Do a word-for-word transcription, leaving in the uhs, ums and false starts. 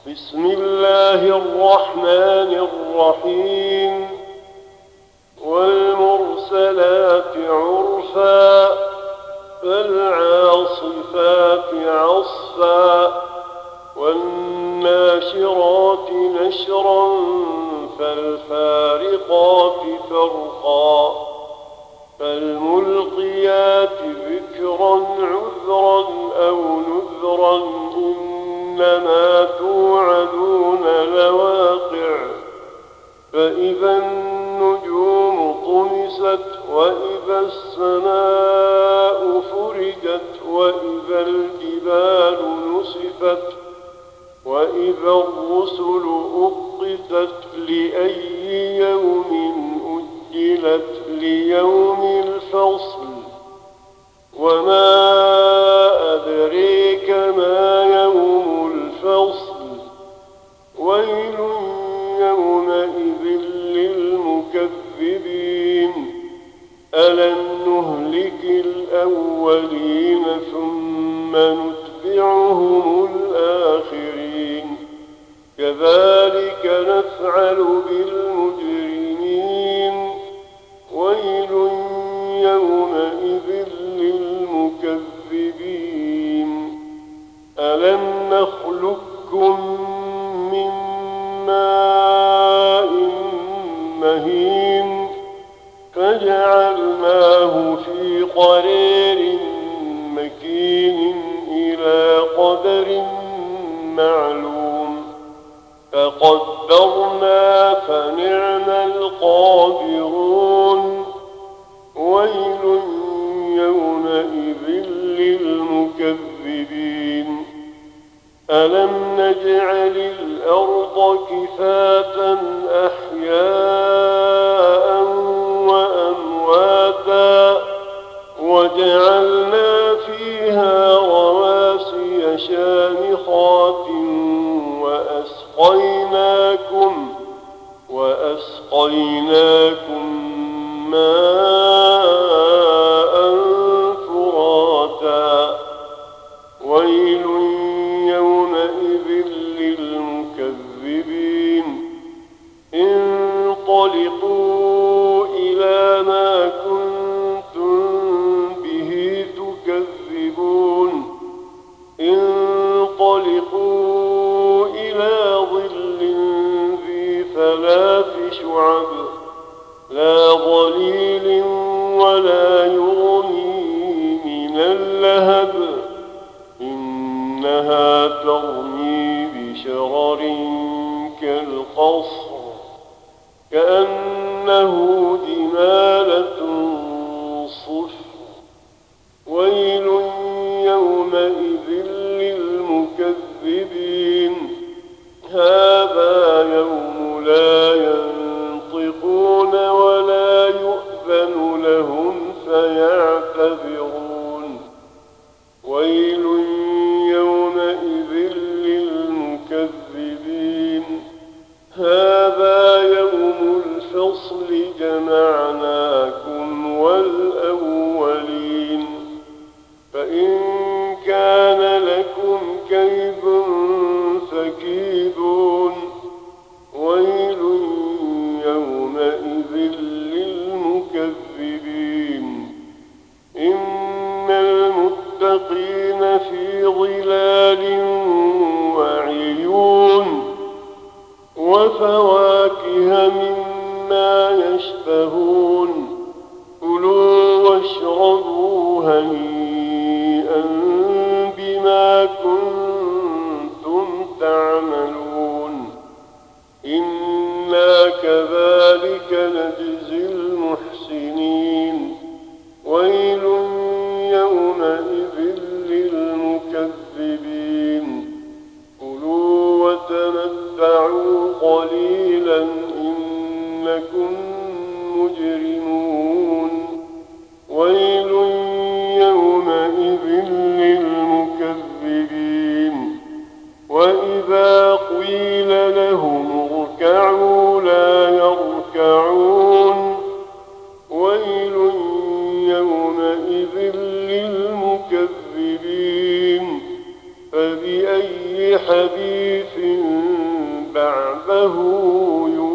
بسم الله الرحمن الرحيم والمرسلات عرفا فالعاصفات عصفا والناشرات نشرا فالفارقات فرقا فالملقيات ذكرا عذرا أو نذرا إنما توعدون لواقع فإذا النجوم طمست وإذا السماء فرجت وإذا الجبال نسفت وإذا الرسل أقتت لأي يوم أجلت ليوم الفصل وما أدريك ما يوم الفصل ويل يومئذ للمكذبين ألم نهلك الأولين ثم نتبعهم الآخرين كذلك نفعل بالمجرمين ويل يومئذ للمكذبين ألم نخلقكم من ماء مهين فجعلناه في قرير مكين إلى قدر معلوم فقدرنا فنعم القادرون ويل يومئذ للمكذبين ألم نجعل الأرض كفاتا أحياء وأمواتا وجعلنا فيها رواسي شامخات وأسقيناكم وأسقيناكم ماء فراتا ويل يومئذ للمكذبين انطلقوا إلى ما كنتم به تكذبون انطلقوا إلى ظل ذي ثلاث شعب لا ظليل ولا يغني من اللهب إنها ترمي بشرر كالقصر كأنه جمالة صفر ويل يومئذ للمكذبين هذا يوم لا ينطقون ولا يؤذن لهم فيعتذرون ويل يومئذ للمكذبين هذا يوم الفصل جمعناكم والأولين فإن كان لكم كيد فكيدون ويل يومئذ للمكذبين إن المتقين في ظلال وعيون وفواكه مما يشتهون كلوا واشربوا هنيئا بما كنتم تعملون إنا كذلك نجزي المحسنين ويل يومئذ للمكذبين كلوا وتمتعوا قليلا إنكم مجرمون ويل يومئذ للمكذبين وإذا قيل لهم اركعوا لا يركعون ويل يومئذ للمكذبين فبأي حديث كعبه